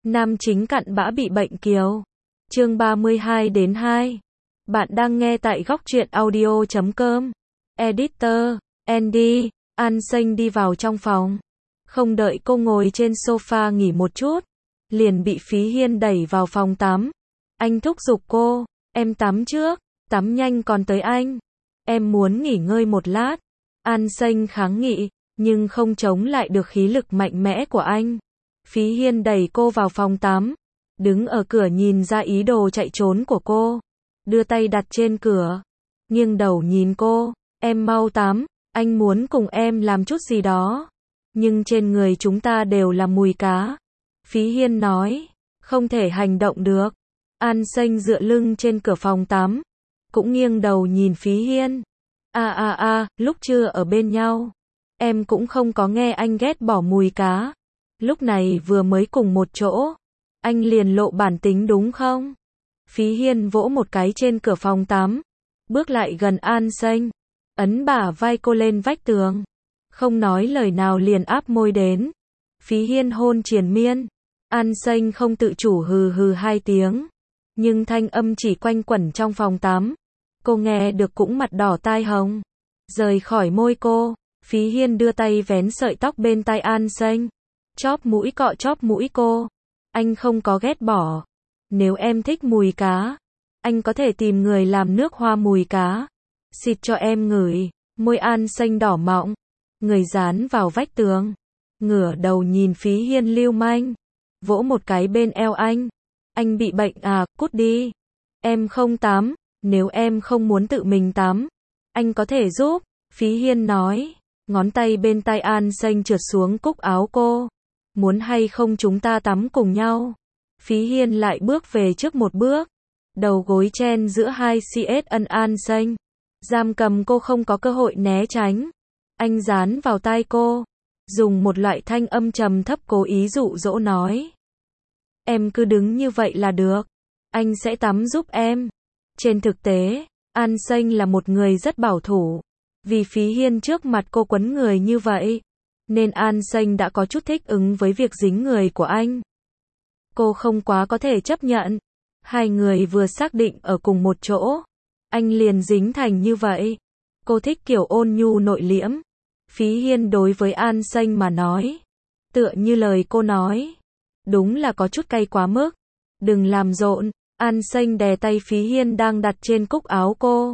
Nam chính cặn bã bị bệnh kiều. Chương 32-2. Bạn đang nghe tại goctruyện audio.com. Editor, Andy. An Xanh đi vào trong phòng. Không đợi cô ngồi trên sofa nghỉ một chút, liền bị Phí Hiên đẩy vào phòng tắm. Anh thúc giục cô, em tắm trước, tắm nhanh còn tới anh. Em muốn nghỉ ngơi một lát. An Xanh kháng nghị, nhưng không chống lại được khí lực mạnh mẽ của anh. Phí Hiên đẩy cô vào phòng tắm, đứng ở cửa nhìn ra ý đồ chạy trốn của cô, đưa tay đặt trên cửa, nghiêng đầu nhìn cô, em mau tắm, anh muốn cùng em làm chút gì đó, nhưng trên người chúng ta đều là mùi cá. Phí Hiên nói, không thể hành động được. An Xanh dựa lưng trên cửa phòng tắm, cũng nghiêng đầu nhìn Phí Hiên. Lúc chưa ở bên nhau, em cũng không có nghe anh ghét bỏ mùi cá. Lúc này vừa mới cùng một chỗ, anh liền lộ bản tính đúng không? Phí Hiên vỗ một cái trên cửa phòng tắm, bước lại gần An Xanh, ấn bả vai cô lên vách tường, không nói lời nào liền áp môi đến. Phí Hiên hôn triền miên, An Xanh không tự chủ hừ hừ 2 tiếng, nhưng thanh âm chỉ quanh quẩn trong phòng tắm. Cô nghe được cũng mặt đỏ tai hồng. Rời khỏi môi cô, Phí Hiên đưa tay vén sợi tóc bên tai An Xanh, chóp mũi cọ chóp mũi cô. Anh không có ghét bỏ. Nếu em thích mùi cá, anh có thể tìm người làm nước hoa mùi cá, xịt cho em ngửi. Môi An Xanh đỏ mọng, người dán vào vách tường, ngửa đầu nhìn Phí Hiên lưu manh, vỗ một cái bên eo anh. Anh bị bệnh à, cút đi. Em không tắm, nếu em không muốn tự mình tắm, anh có thể giúp. Phí Hiên nói, ngón tay bên tai An Xanh trượt xuống cúc áo cô. Muốn hay không chúng ta tắm cùng nhau? Phí Hiên lại bước về trước một bước, đầu gối chen giữa hai CS ân An Xanh, giam cầm cô không có cơ hội né tránh. Anh dán vào tai cô, dùng một loại thanh âm trầm thấp cố ý dụ dỗ nói, em cứ đứng như vậy là được, anh sẽ tắm giúp em. Trên thực tế, An Xanh là một người rất bảo thủ, vì Phí Hiên trước mặt cô quấn người như vậy, nên An Xanh đã có chút thích ứng với việc dính người của anh. Cô không quá có thể chấp nhận. Hai người vừa xác định ở cùng một chỗ, anh liền dính thành như vậy. Cô thích kiểu ôn nhu nội liễm. Phí Hiên đối với An Xanh mà nói, tựa như lời cô nói, đúng là có chút cay quá mức. Đừng làm rộn. An Xanh đè tay Phí Hiên đang đặt trên cúc áo cô.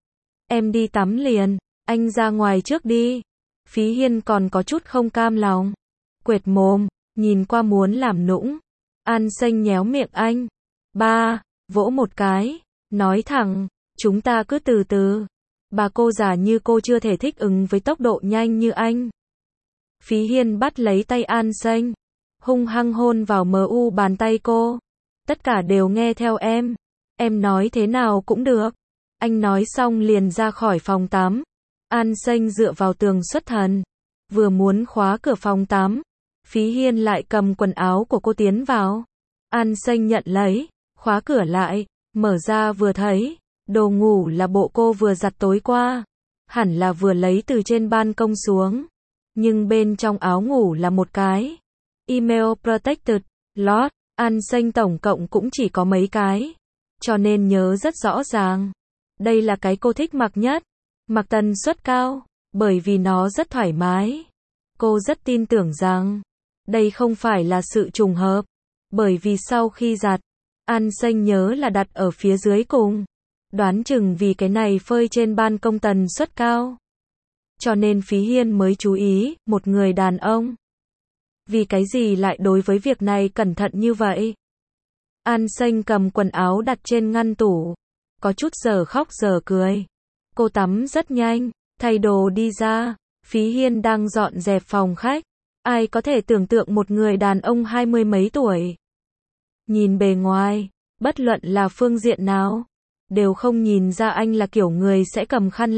Em đi tắm liền, anh ra ngoài trước đi. Phí Hiên còn có chút không cam lòng, quệt mồm, nhìn qua muốn làm nũng. An Xanh nhéo miệng anh. Ba, vỗ một cái, nói thẳng, chúng ta cứ từ từ. Bà cô già như cô chưa thể thích ứng với tốc độ nhanh như anh. Phí Hiên bắt lấy tay An Xanh, hung hăng hôn vào mu bàn tay cô. Tất cả đều nghe theo em nói thế nào cũng được. Anh nói xong liền ra khỏi phòng tắm. An Xanh dựa vào tường xuất thần, vừa muốn khóa cửa phòng tắm, Phí Hiên lại cầm quần áo của cô tiến vào. An Xanh nhận lấy, khóa cửa lại, mở ra vừa thấy, đồ ngủ là bộ cô vừa giặt tối qua, hẳn là vừa lấy từ trên ban công xuống, nhưng bên trong áo ngủ là một cái Email Protected Lot. An Xanh tổng cộng cũng chỉ có mấy cái, cho nên nhớ rất rõ ràng. Đây là cái cô thích mặc nhất, mặc tần suất cao, bởi vì nó rất thoải mái. Cô rất tin tưởng rằng đây không phải là sự trùng hợp, bởi vì sau khi giặt, An Xanh nhớ là đặt ở phía dưới cùng. Đoán chừng vì cái này phơi trên ban công tần suất cao, cho nên Phí Hiên mới chú ý. Một người đàn ông, vì cái gì lại đối với việc này cẩn thận như vậy? An Xanh cầm quần áo đặt trên ngăn tủ, có chút giờ khóc giờ cười. Cô tắm rất nhanh, thay đồ đi ra. Phí Hiên đang dọn dẹp phòng khách. Ai có thể tưởng tượng một người đàn ông 20 mấy tuổi, nhìn bề ngoài, bất luận là phương diện nào, đều không nhìn ra anh là kiểu người sẽ cầm khăn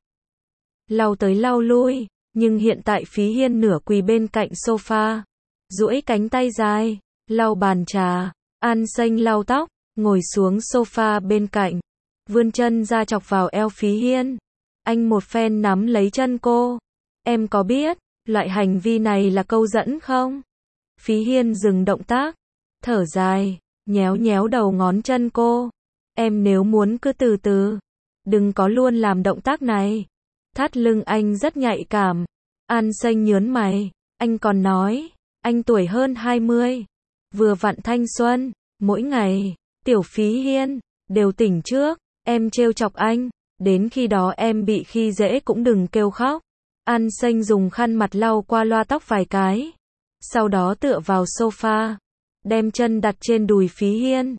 lau tới lau lui. Nhưng hiện tại Phí Hiên nửa quỳ bên cạnh sofa, duỗi cánh tay dài, lau bàn trà. An Xanh lau tóc, ngồi xuống sofa bên cạnh, vươn chân ra chọc vào eo Phí Hiên. Anh một phen nắm lấy chân cô. Em có biết loại hành vi này là câu dẫn không? Phí Hiên dừng động tác, thở dài, nhéo nhéo đầu ngón chân cô. Em nếu muốn cứ từ từ, đừng có luôn làm động tác này. Thắt lưng anh rất nhạy cảm. An Xanh nhớn mày, anh còn nói, anh tuổi hơn 20, vừa vặn thanh xuân, mỗi ngày, Tiểu Phí Hiên, đều tỉnh trước, em trêu chọc anh, đến khi đó em bị khi dễ cũng đừng kêu khóc. An Xanh dùng khăn mặt lau qua loa tóc vài cái, sau đó tựa vào sofa, đem chân đặt trên đùi Phí Hiên.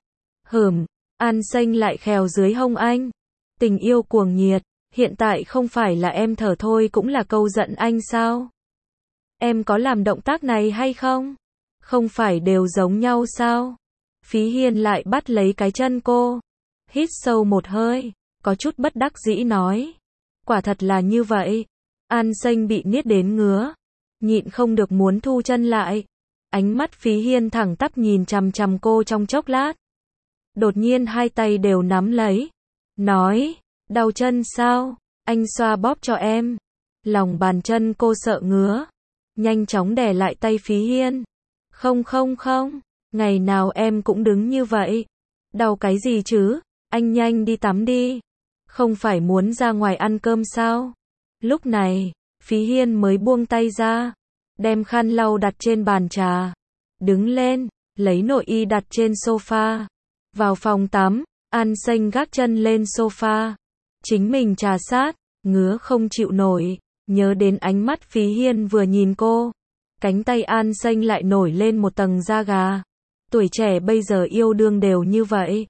An Xanh lại khèo dưới hông anh. Tình yêu cuồng nhiệt, hiện tại không phải là em thở thôi cũng là câu giận anh sao? Em có làm động tác này hay không? Không phải đều giống nhau sao? Phí Hiên lại bắt lấy cái chân cô, hít sâu một hơi, có chút bất đắc dĩ nói. Quả thật là như vậy. An Xanh bị niết đến ngứa, nhịn không được muốn thu chân lại. Ánh mắt Phí Hiên thẳng tắp nhìn chằm chằm cô trong chốc lát. Đột nhiên hai tay đều nắm lấy, nói, đau chân sao? Anh xoa bóp cho em. Lòng bàn chân cô sợ ngứa, nhanh chóng đè lại tay Phí Hiên. Không, ngày nào em cũng đứng như vậy. Đau cái gì chứ? Anh nhanh đi tắm đi. Không phải muốn ra ngoài ăn cơm sao? Lúc này, Phí Hiên mới buông tay ra, đem khăn lau đặt trên bàn trà. Đứng lên, lấy nội y đặt trên sofa. Vào phòng tắm, An Xanh gác chân lên sofa, chính mình trà sát, ngứa không chịu nổi, nhớ đến ánh mắt Phí Hiên vừa nhìn cô. Cánh tay An Xanh lại nổi lên một tầng da gà. Tuổi trẻ bây giờ yêu đương đều như vậy.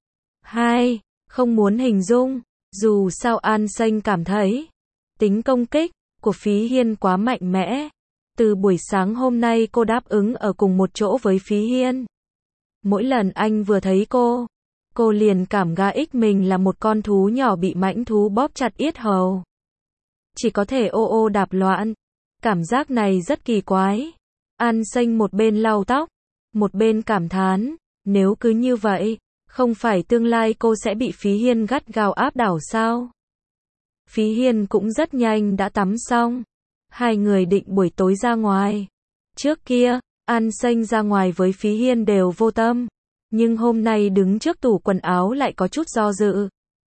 Không muốn hình dung, dù sao An Xanh cảm thấy tính công kích của Phí Hiên quá mạnh mẽ. Từ buổi sáng hôm nay cô đáp ứng ở cùng một chỗ với Phí Hiên. Mỗi lần anh vừa thấy cô liền cảm ích mình là một con thú nhỏ bị mãnh thú bóp chặt yết hầu. Chỉ có thể ô ô đạp loạn. Cảm giác này rất kỳ quái. An Xanh một bên lau tóc, một bên cảm thán, nếu cứ như vậy, không phải tương lai cô sẽ bị Phí Hiên gắt gao áp đảo sao? Phí Hiên cũng rất nhanh đã tắm xong. Hai người định buổi tối ra ngoài. Trước kia, An Xanh ra ngoài với Phí Hiên đều vô tâm. Nhưng hôm nay đứng trước tủ quần áo lại có chút do dự.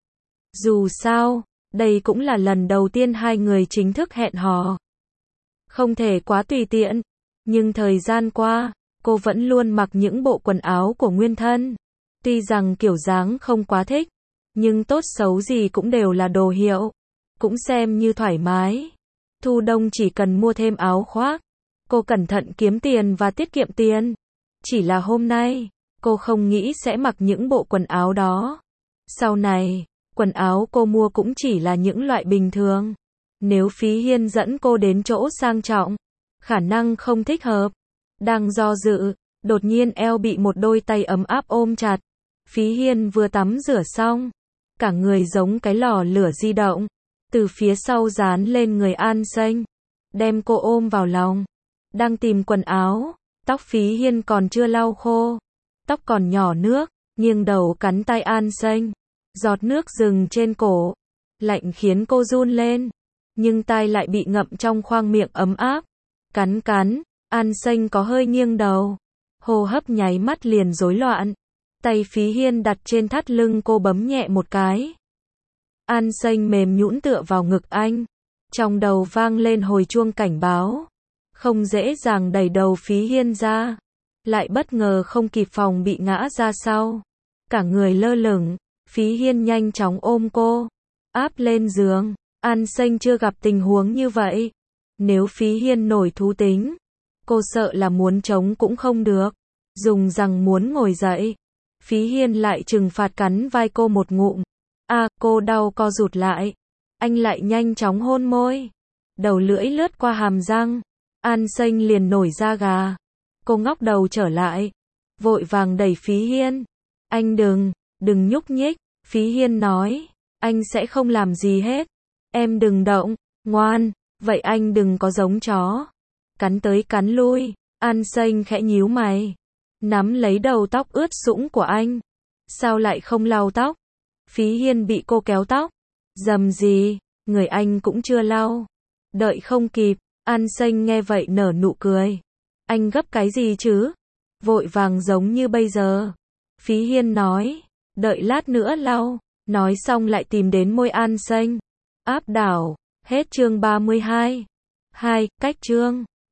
Dù sao, đây cũng là lần đầu tiên hai người chính thức hẹn hò. Không thể quá tùy tiện. Nhưng thời gian qua, cô vẫn luôn mặc những bộ quần áo của nguyên thân. Tuy rằng kiểu dáng không quá thích, nhưng tốt xấu gì cũng đều là đồ hiệu. Cũng xem như thoải mái. Thu đông chỉ cần mua thêm áo khoác. Cô cẩn thận kiếm tiền và tiết kiệm tiền. Chỉ là hôm nay, cô không nghĩ sẽ mặc những bộ quần áo đó. Sau này, quần áo cô mua cũng chỉ là những loại bình thường. Nếu Phí Hiên dẫn cô đến chỗ sang trọng, khả năng không thích hợp. Đang do dự, đột nhiên eo bị một đôi tay ấm áp ôm chặt. Phí Hiên vừa tắm rửa xong, cả người giống cái lò lửa di động, từ phía sau dán lên người An Xanh, đem cô ôm vào lòng. Đang tìm quần áo, tóc Phí Hiên còn chưa lau khô, tóc còn nhỏ nước, nghiêng đầu cắn tay An Xanh, giọt nước dừng trên cổ, lạnh khiến cô run lên, nhưng tai lại bị ngậm trong khoang miệng ấm áp. Cắn, An Xanh có hơi nghiêng đầu, hô hấp nháy mắt liền rối loạn. Tay Phí Hiên đặt trên thắt lưng cô bấm nhẹ một cái. An Xanh mềm nhũn tựa vào ngực anh, trong đầu vang lên hồi chuông cảnh báo. Không dễ dàng đẩy đầu Phí Hiên ra, lại bất ngờ không kịp phòng bị ngã ra sau. Cả người lơ lửng, Phí Hiên nhanh chóng ôm cô, áp lên giường. An Xanh chưa gặp tình huống như vậy. Nếu Phí Hiên nổi thú tính, cô sợ là muốn chống cũng không được, dùng rằng muốn ngồi dậy. Phí Hiên lại trừng phạt cắn vai cô một ngụm. Cô đau co rụt lại. Anh lại nhanh chóng hôn môi. Đầu lưỡi lướt qua hàm răng. An Xanh liền nổi da gà. Cô ngóc đầu trở lại, vội vàng đẩy Phí Hiên. Anh đừng nhúc nhích. Phí Hiên nói, anh sẽ không làm gì hết. Em đừng động, ngoan, vậy anh đừng có giống chó. Cắn tới cắn lui. An Xanh khẽ nhíu mày, nắm lấy đầu tóc ướt sũng của anh. Sao lại không lau tóc? Phí Hiên bị cô kéo tóc. Dầm gì, người anh cũng chưa lau. Đợi không kịp. An Xanh nghe vậy nở nụ cười. Anh gấp cái gì chứ? vội vàng giống như bây giờ. Phí Hiên nói, đợi lát nữa lau, nói xong lại tìm đến môi An Xanh, áp đảo, hết chương 32. Cách chương